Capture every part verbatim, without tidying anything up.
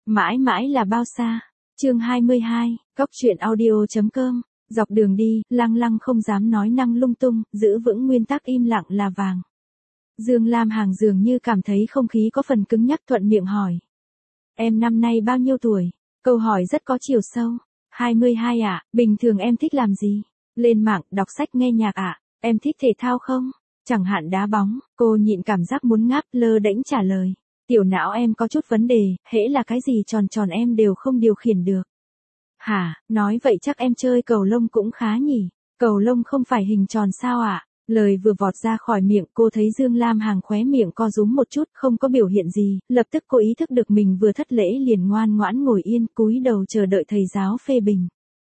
Mãi mãi là bao xa. Chương hai mươi hai, cốc truyện audio chấm com. Dọc đường đi, Lăng Lăng không dám nói năng lung tung, giữ vững nguyên tắc im lặng là vàng. Dương Lam Hằng dường như cảm thấy không khí có phần cứng nhắc, thuận miệng hỏi. Em năm nay bao nhiêu tuổi? Câu hỏi rất có chiều sâu. hai mươi hai ạ, à, bình thường em thích làm gì? Lên mạng, đọc sách, nghe nhạc ạ. À? Em thích thể thao không? Chẳng hạn đá bóng. Cô nhịn cảm giác muốn ngáp, lơ đễnh trả lời. Tiểu não em có chút vấn đề, hễ là cái gì tròn tròn em đều không điều khiển được. Hả, nói vậy chắc em chơi cầu lông cũng khá nhỉ? Cầu lông không phải hình tròn sao ạ? À? Lời vừa vọt ra khỏi miệng, cô thấy Dương Lam Hằng khóe miệng co rúm một chút, không có biểu hiện gì, lập tức cô ý thức được mình vừa thất lễ liền ngoan ngoãn ngồi yên, cúi đầu chờ đợi thầy giáo phê bình.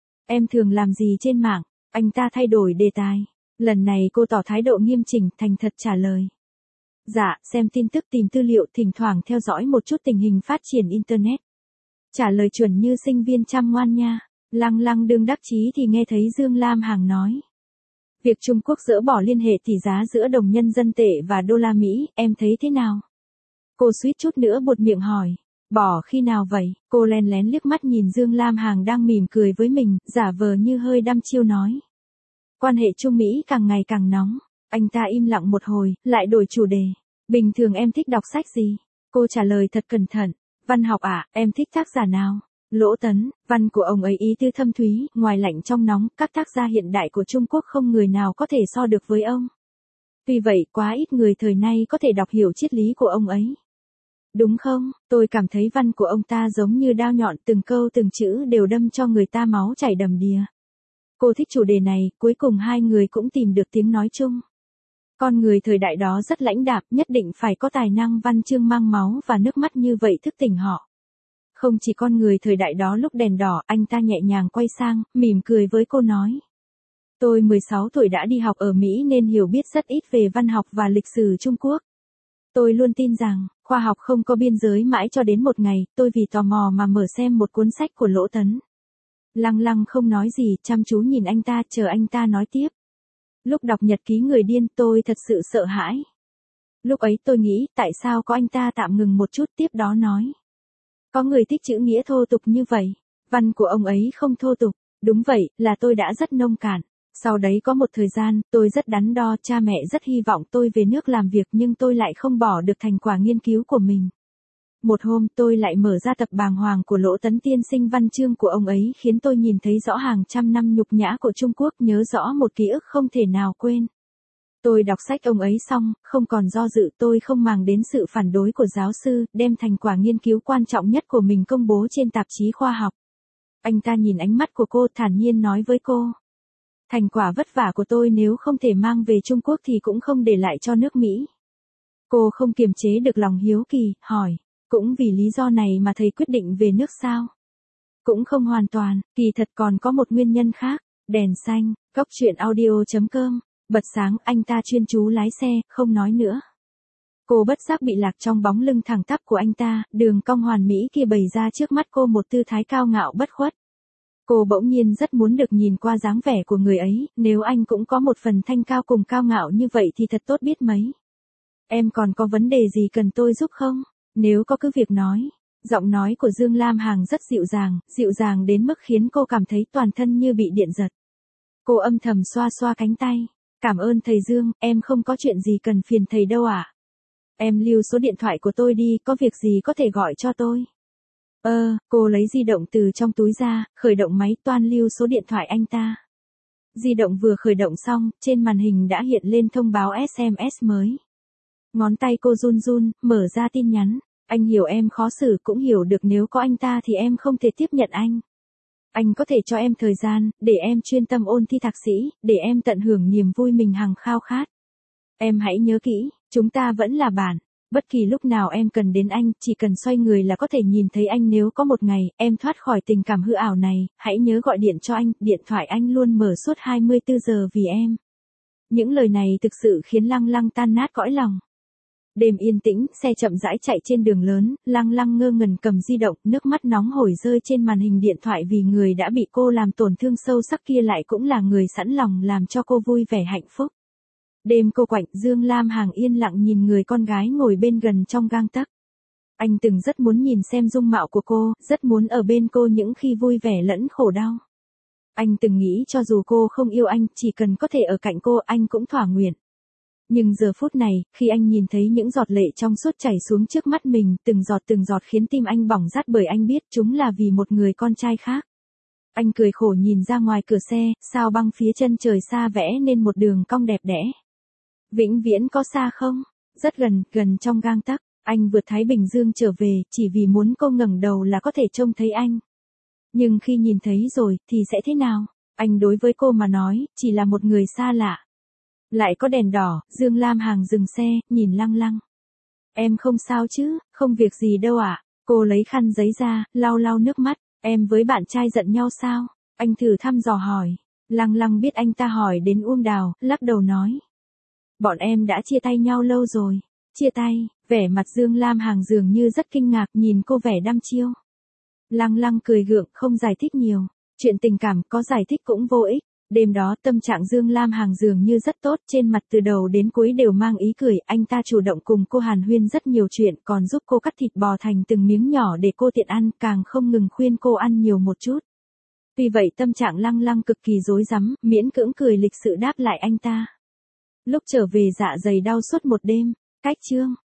Em thường làm gì trên mạng? Anh ta thay đổi đề tài. Lần này cô tỏ thái độ nghiêm chỉnh, thành thật trả lời. Dạ, xem tin tức, tìm tư liệu, thỉnh thoảng theo dõi một chút tình hình phát triển Internet. Trả lời chuẩn như sinh viên chăm ngoan nha. Lăng Lăng đương đắc chí thì nghe thấy Dương Lam Hằng nói. Việc Trung Quốc dỡ bỏ liên hệ tỷ giá giữa đồng nhân dân tệ và đô la Mỹ, em thấy thế nào? Cô suýt chút nữa buột miệng hỏi. Bỏ khi nào vậy? Cô lén lén liếc mắt nhìn Dương Lam Hằng đang mỉm cười với mình, giả vờ như hơi đăm chiêu nói. Quan hệ Trung Mỹ càng ngày càng nóng. Anh ta im lặng một hồi, lại đổi chủ đề. Bình thường em thích đọc sách gì? Cô trả lời thật cẩn thận. Văn học ạ, à, em thích tác giả nào? Lỗ Tấn, văn của ông ấy ý tứ thâm thúy, ngoài lạnh trong nóng, các tác gia hiện đại của Trung Quốc không người nào có thể so được với ông. Tuy vậy, quá ít người thời nay có thể đọc hiểu triết lý của ông ấy. Đúng không? Tôi cảm thấy văn của ông ta giống như đao nhọn, từng câu từng chữ đều đâm cho người ta máu chảy đầm đìa. Cô thích chủ đề này, cuối cùng hai người cũng tìm được tiếng nói chung. Con người thời đại đó rất lãnh đạm, nhất định phải có tài năng văn chương mang máu và nước mắt như vậy thức tỉnh họ. Không chỉ con người thời đại đó lúc đèn đỏ, anh ta nhẹ nhàng quay sang, mỉm cười với cô nói. Tôi mười sáu tuổi đã đi học ở Mỹ nên hiểu biết rất ít về văn học và lịch sử Trung Quốc. Tôi luôn tin rằng, khoa học không có biên giới mãi cho đến một ngày, tôi vì tò mò mà mở xem một cuốn sách của Lỗ Tấn. Lăng Lăng không nói gì, chăm chú nhìn anh ta, chờ anh ta nói tiếp. Lúc đọc nhật ký người điên tôi thật sự sợ hãi. Lúc ấy tôi nghĩ tại sao có anh ta tạm ngừng một chút tiếp đó nói. Có người thích chữ nghĩa thô tục như vậy. Văn của ông ấy không thô tục. Đúng vậy, là tôi đã rất nông cạn. Sau đấy có một thời gian, tôi rất đắn đo, cha mẹ rất hy vọng tôi về nước làm việc nhưng tôi lại không bỏ được thành quả nghiên cứu của mình. Một hôm tôi lại mở ra tập bàng hoàng của Lỗ Tấn tiên sinh, văn chương của ông ấy khiến tôi nhìn thấy rõ hàng trăm năm nhục nhã của Trung Quốc, nhớ rõ một ký ức không thể nào quên. Tôi đọc sách ông ấy xong, không còn do dự, tôi không màng đến sự phản đối của giáo sư, đem thành quả nghiên cứu quan trọng nhất của mình công bố trên tạp chí khoa học. Anh ta nhìn ánh mắt của cô, thản nhiên nói với cô. Thành quả vất vả của tôi nếu không thể mang về Trung Quốc thì cũng không để lại cho nước Mỹ. Cô không kiềm chế được lòng hiếu kỳ, hỏi. Cũng vì lý do này mà thầy quyết định về nước sao? Cũng không hoàn toàn, kỳ thật còn có một nguyên nhân khác. Đèn xanh, cốc truyện audio chấm com. Bật sáng, anh ta chuyên chú lái xe, không nói nữa. Cô bất giác bị lạc trong bóng lưng thẳng tắp của anh ta, đường cong hoàn mỹ kia bày ra trước mắt cô một tư thái cao ngạo bất khuất. Cô bỗng nhiên rất muốn được nhìn qua dáng vẻ của người ấy, nếu anh cũng có một phần thanh cao cùng cao ngạo như vậy thì thật tốt biết mấy. Em còn có vấn đề gì cần tôi giúp không? Nếu có cứ việc nói. Giọng nói của Dương Lam Hằng rất dịu dàng, dịu dàng đến mức khiến cô cảm thấy toàn thân như bị điện giật. Cô âm thầm xoa xoa cánh tay. Cảm ơn thầy Dương, em không có chuyện gì cần phiền thầy đâu ạ. À? Em lưu số điện thoại của tôi đi, có việc gì có thể gọi cho tôi. Ơ, ờ, cô lấy di động từ trong túi ra, khởi động máy, toan lưu số điện thoại anh ta. Di động vừa khởi động xong, trên màn hình đã hiện lên thông báo ét em ét mới. Ngón tay cô run run, mở ra tin nhắn. Anh hiểu em khó xử, cũng hiểu được nếu có anh ta thì em không thể tiếp nhận anh. Anh có thể cho em thời gian, để em chuyên tâm ôn thi thạc sĩ, để em tận hưởng niềm vui mình hằng khao khát. Em hãy nhớ kỹ, chúng ta vẫn là bạn. Bất kỳ lúc nào em cần đến anh, chỉ cần xoay người là có thể nhìn thấy anh. Nếu có một ngày, em thoát khỏi tình cảm hư ảo này, hãy nhớ gọi điện cho anh, điện thoại anh luôn mở suốt hai mươi tư giờ vì em. Những lời này thực sự khiến Lăng Lăng tan nát cõi lòng. Đêm yên tĩnh, xe chậm rãi chạy trên đường lớn, Lăng Lăng ngơ ngẩn cầm di động, nước mắt nóng hổi rơi trên màn hình điện thoại vì người đã bị cô làm tổn thương sâu sắc kia lại cũng là người sẵn lòng làm cho cô vui vẻ hạnh phúc. Đêm cô quạnh, Dương Lam Hằng yên lặng nhìn người con gái ngồi bên gần trong gang tấc. Anh từng rất muốn nhìn xem dung mạo của cô, rất muốn ở bên cô những khi vui vẻ lẫn khổ đau. Anh từng nghĩ cho dù cô không yêu anh, chỉ cần có thể ở cạnh cô anh cũng thỏa nguyện. Nhưng giờ phút này, khi anh nhìn thấy những giọt lệ trong suốt chảy xuống trước mắt mình, từng giọt từng giọt khiến tim anh bỏng rát bởi anh biết chúng là vì một người con trai khác. Anh cười khổ nhìn ra ngoài cửa xe, sao băng phía chân trời xa vẽ nên một đường cong đẹp đẽ. Vĩnh viễn có xa không? Rất gần, gần trong gang tấc. Anh vượt Thái Bình Dương trở về, chỉ vì muốn cô ngẩng đầu là có thể trông thấy anh. Nhưng khi nhìn thấy rồi, thì sẽ thế nào? Anh đối với cô mà nói, chỉ là một người xa lạ. Lại có đèn đỏ, Dương Lam Hằng dừng xe, nhìn Lăng Lăng. Em không sao chứ, không việc gì đâu ạ. À? Cô lấy khăn giấy ra, lau lau nước mắt. Em với bạn trai giận nhau sao? Anh thử thăm dò hỏi. Lăng Lăng biết anh ta hỏi đến Uông Đào, lắc đầu nói. Bọn em đã chia tay nhau lâu rồi. Chia tay, vẻ mặt Dương Lam Hằng dường như rất kinh ngạc nhìn cô vẻ đăm chiêu. Lăng Lăng cười gượng không giải thích nhiều. Chuyện tình cảm có giải thích cũng vô ích. Đêm đó tâm trạng Dương Lam Hằng dường như rất tốt, trên mặt từ đầu đến cuối đều mang ý cười, anh ta chủ động cùng cô hàn huyên rất nhiều chuyện, còn giúp cô cắt thịt bò thành từng miếng nhỏ để cô tiện ăn, càng không ngừng khuyên cô ăn nhiều một chút. Tuy vậy tâm trạng Lăng Lăng cực kỳ rối rắm, miễn cưỡng cười lịch sự đáp lại anh ta. Lúc trở về dạ dày đau suốt một đêm, cách chương.